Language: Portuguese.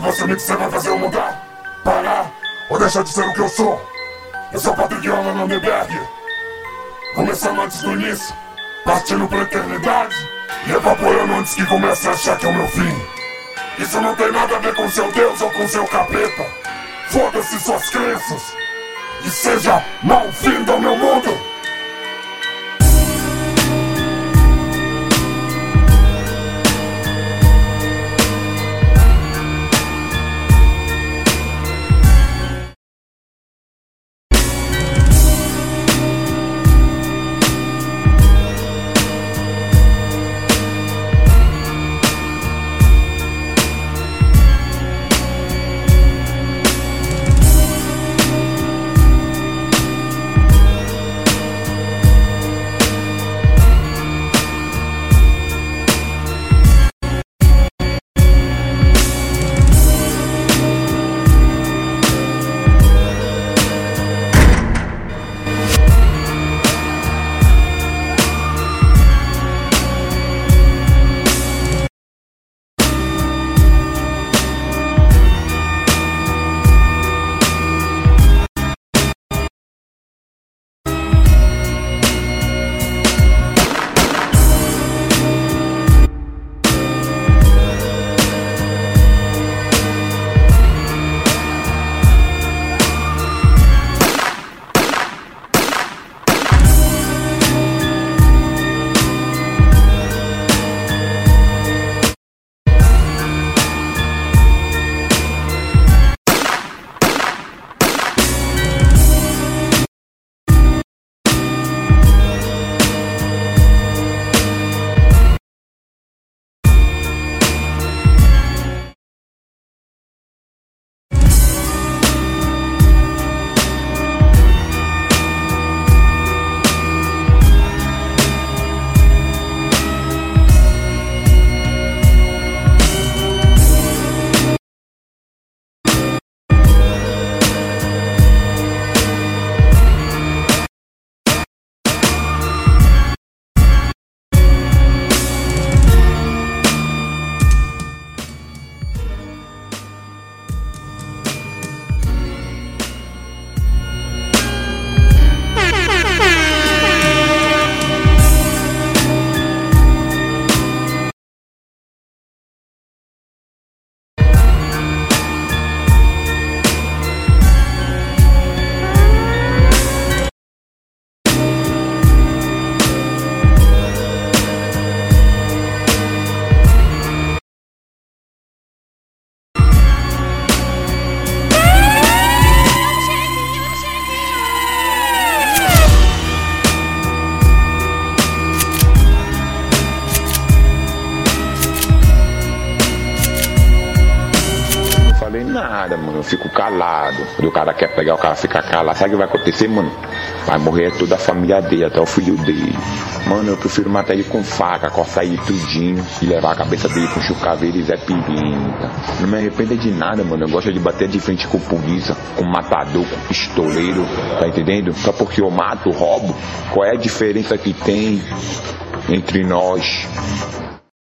você me disser vai fazer eu mudar, parar ou deixar de ser o que eu sou. Eu sou Patrick Yola no MBR, começando antes do início, partindo pra eternidade e evaporando antes que comece a achar que é o meu fim. Isso não tem nada a ver com seu Deus ou com seu capeta. Foda-se suas crenças e seja mal-vindo ao meu mundo. Nada, mano, eu fico calado. Quando o cara quer pegar, o cara fica calado. Sabe o que vai acontecer, mano? Vai morrer toda a família dele, até o filho dele. Mano, eu prefiro matar ele com faca, cortar ele tudinho e levar a cabeça dele com chucaveiro e Zé Pimenta. Não me arrependo de nada, mano. Eu gosto de bater de frente com polícia, com matador, com pistoleiro, tá entendendo? Só porque eu mato, roubo. Qual é a diferença que tem entre nós?